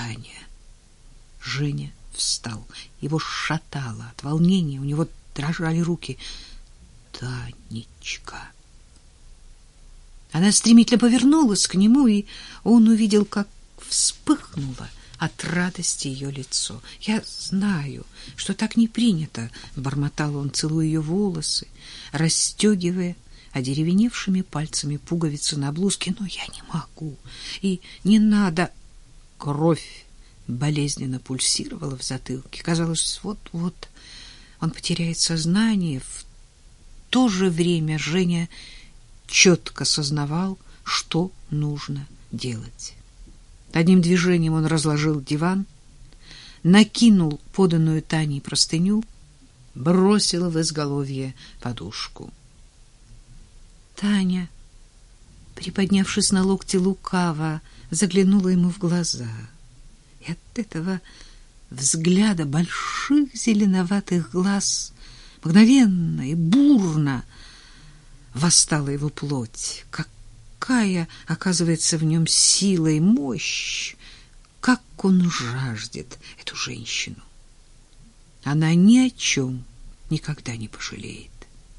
Таня. Женя встал. Его шатало от волнения, у него дрожали руки. Танечка. Она стремительно повернулась к нему, и он увидел, как вспыхнуло от радости ее лицо. «Я знаю, что так не принято», — бормотал он, целуя ее волосы, расстегивая одеревеневшими пальцами пуговицы на блузке. «Но я не могу, и не надо». Кровь болезненно пульсировала в затылке. Казалось, вот-вот он потеряет сознание. В то же время Женя четко сознавал, что нужно делать. Одним движением он разложил диван, накинул поданную Таней простыню, бросил в изголовье подушку. Таня, приподнявшись на локте, лукаво заглянула ему в глаза. И от этого взгляда больших зеленоватых глаз мгновенно и бурно восстала его плоть. Какая, оказывается, в нем сила и мощь! Как он жаждет эту женщину! Она ни о чем никогда не пожалеет.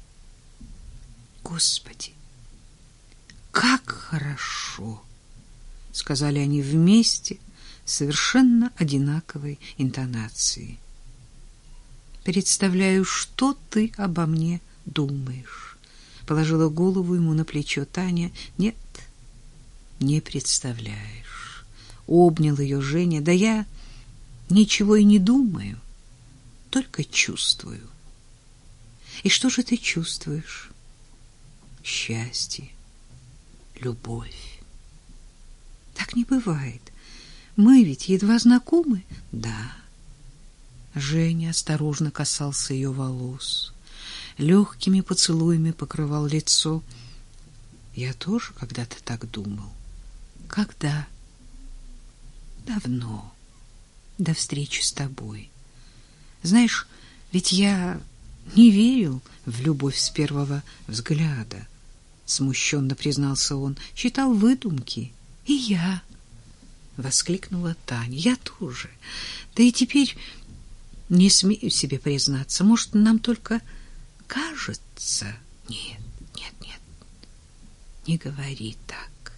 Господи, как хорошо! — сказали они вместе, совершенно одинаковой интонацией. «Представляю, что ты обо мне думаешь», — положила голову ему на плечо Таня. «Нет, не представляешь», — обнял ее Женя. «Да я ничего и не думаю, только чувствую». «И что же ты чувствуешь?» «Счастье, любовь». «Так не бывает. Мы ведь едва знакомы». «Да». Женя осторожно касался ее волос, легкими поцелуями покрывал лицо. «Я тоже когда-то так думал». «Когда?» «Давно, до встречи с тобой. Знаешь, ведь я не верил в любовь с первого взгляда», — смущенно признался он. «Считал выдумки». «И я», — воскликнула Таня, — «я тоже. Да и теперь не смею себе признаться. Может, нам только кажется?» «Нет, нет, нет, не говори так».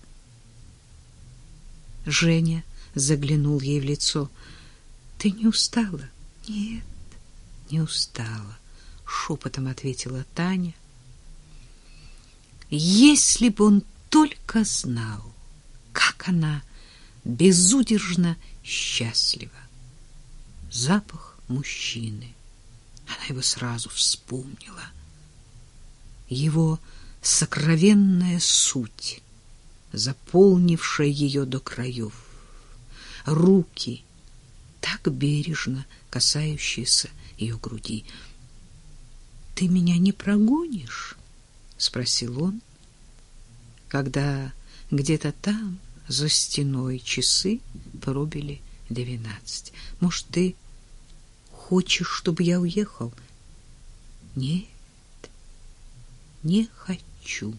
Женя заглянул ей в лицо. «Ты не устала?» «Нет, не устала», — шепотом ответила Таня. Если бы он только знал, как она безудержно счастлива. Запах мужчины. Она его сразу вспомнила. Его сокровенная суть, заполнившая ее до краев. Руки, так бережно касающиеся ее груди. «Ты меня не прогонишь?» — спросил он, когда где-то там за стеной часы пробили 12. «Может, ты хочешь, чтобы я уехал?» «Нет, не хочу».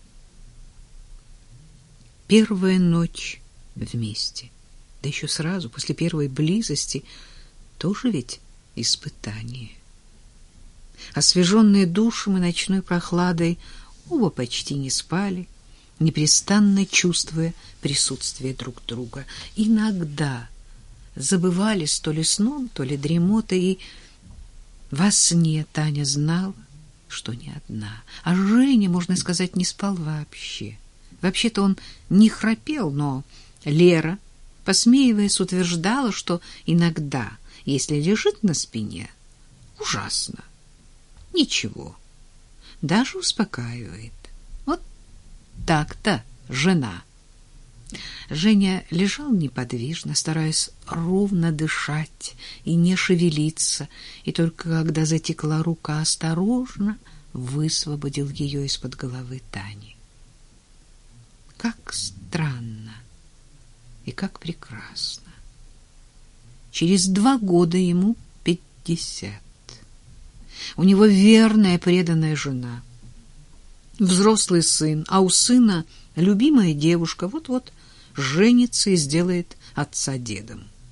Первая ночь вместе, да еще сразу после первой близости, тоже ведь испытание. Освеженные душем и ночной прохладой, оба почти не спали, непрестанно чувствуя присутствие друг друга. Иногда забывались то ли сном, то ли дремотой, и во сне Таня знала, что не одна. А Женя, можно сказать, не спал вообще. Вообще-то он не храпел, но Лера, посмеиваясь, утверждала, что иногда, если лежит на спине, ужасно. Ничего, даже успокаивает. Вот так-то жена. Женя лежал неподвижно, стараясь ровно дышать и не шевелиться, и только когда затекла рука, осторожно высвободил ее из-под головы Тани. Как странно и как прекрасно. Через 2 года ему 50. У него верная, преданная жена, взрослый сын, а у сына любимая девушка вот-вот женится и сделает отца дедом.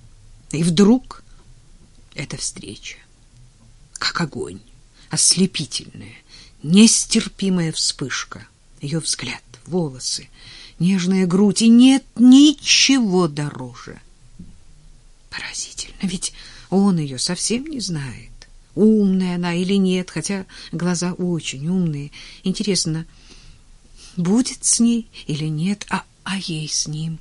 И вдруг эта встреча, как огонь, ослепительная, нестерпимая вспышка. Ее взгляд, волосы, нежная грудь, и нет ничего дороже. Поразительно, ведь он ее совсем не знает. Умная она или нет, хотя глаза очень умные. Интересно, будет с ней или нет, а ей с ним?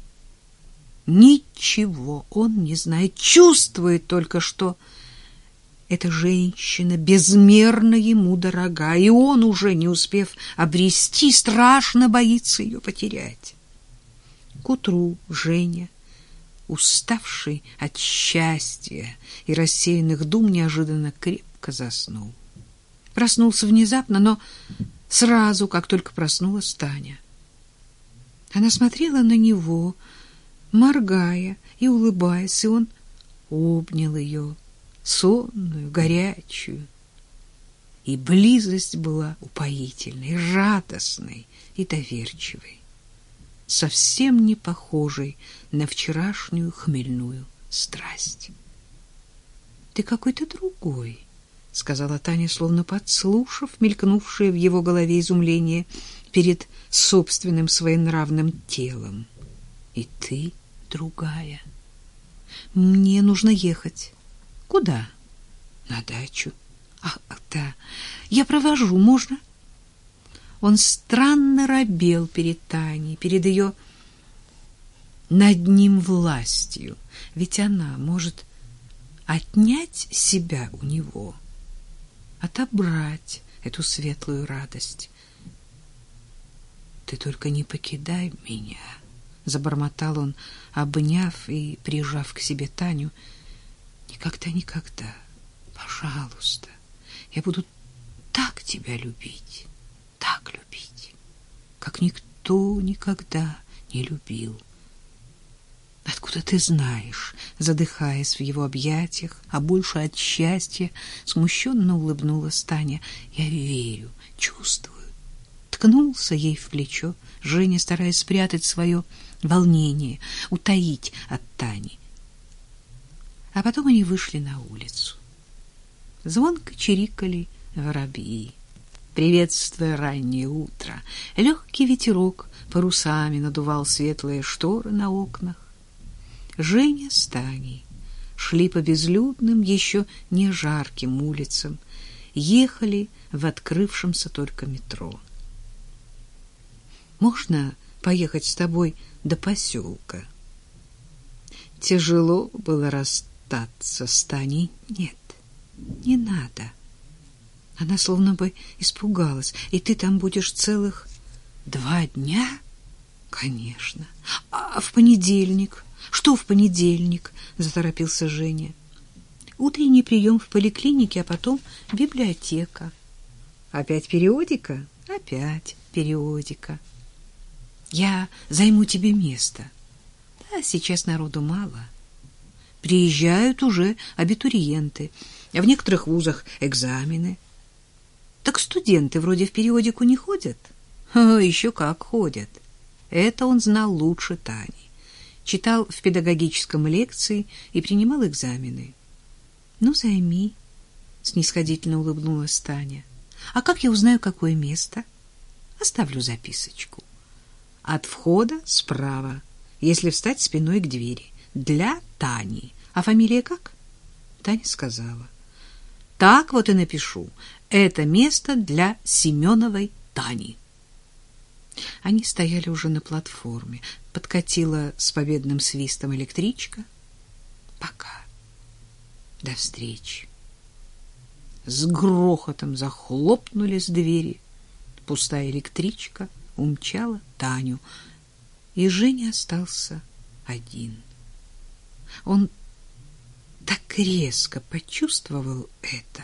Ничего он не знает, чувствует только, что эта женщина безмерно ему дорога, и он, уже не успев обрести, страшно боится ее потерять. К утру Женя, уставший от счастья и рассеянных дум, неожиданно крепко заснул. Проснулся внезапно, но сразу, как только проснулась Таня. Она смотрела на него, моргая и улыбаясь, и он обнял ее, сонную, горячую. И близость была упоительной, радостной и доверчивой, совсем не похожей на вчерашнюю хмельную страсть. — Ты какой-то другой, — сказала Таня, словно подслушав мелькнувшее в его голове изумление перед собственным своенравным телом. — И ты другая. Мне нужно ехать. — Куда? — На дачу. — Ах, да. Я провожу, можно? Он странно робел перед Таней, перед ее над ним властью. Ведь она может отнять себя у него, отобрать эту светлую радость. — Ты только не покидай меня, — забормотал он, обняв и прижав к себе Таню. — Никогда, никогда, пожалуйста, я буду так тебя любить, так любить, как никто никогда не любил. — Откуда ты знаешь? — задыхаясь в его объятиях, а больше от счастья, смущенно улыбнулась Таня. — Я верю, чувствую. Ткнулся ей в плечо Женя, стараясь спрятать свое волнение, утаить от Тани. А потом они вышли на улицу. Звонко чирикали воробьи, приветствуя раннее утро. Легкий ветерок парусами надувал светлые шторы на окнах. Женя с Таней шли по безлюдным, еще не жарким улицам, ехали в открывшемся только метро. «Можно поехать с тобой до поселка?» Тяжело было расстаться с Таней. «Нет, не надо». Она словно бы испугалась. «И ты там будешь целых 2 дня?» «Конечно. А в понедельник?» «Что в понедельник?» — заторопился Женя. «Утренний прием в поликлинике, а потом библиотека». «Опять периодика?» «Опять периодика». «Я займу тебе место». «Да, сейчас народу мало. Приезжают уже абитуриенты, а в некоторых вузах экзамены». «Так студенты вроде в периодику не ходят?» «Еще как ходят». Это он знал лучше Тани. Читал в педагогическом лекции и принимал экзамены. «Ну, займи», — снисходительно улыбнулась Таня. «А как я узнаю, какое место?» «Оставлю записочку. От входа справа, если встать спиной к двери. Для Тани. А фамилия как?» Таня сказала. «Так вот и напишу. Это место для Семеновой Тани». Они стояли уже на платформе. Подкатила с победным свистом электричка. «Пока. До встречи». С грохотом захлопнулись двери. Пустая электричка умчала Таню, и Женя остался один. Он так резко почувствовал это.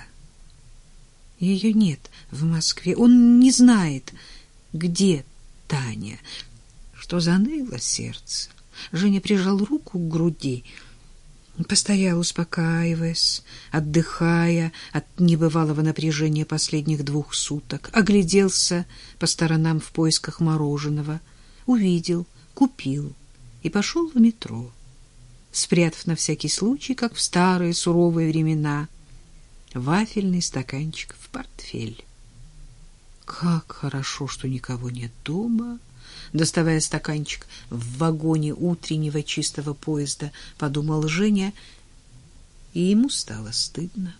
Ее нет в Москве. Он не знает, где Таня. Что заныло сердце. Женя прижал руку к груди, постоял, успокаиваясь, отдыхая от небывалого напряжения последних 2 суток, огляделся по сторонам в поисках мороженого, увидел, купил и пошел в метро. спрятав на всякий случай, как в старые суровые времена, вафельный стаканчик в портфель. Как хорошо, что никого нет дома. Доставая стаканчик в вагоне утреннего чистого поезда, подумал Женя, и ему стало стыдно.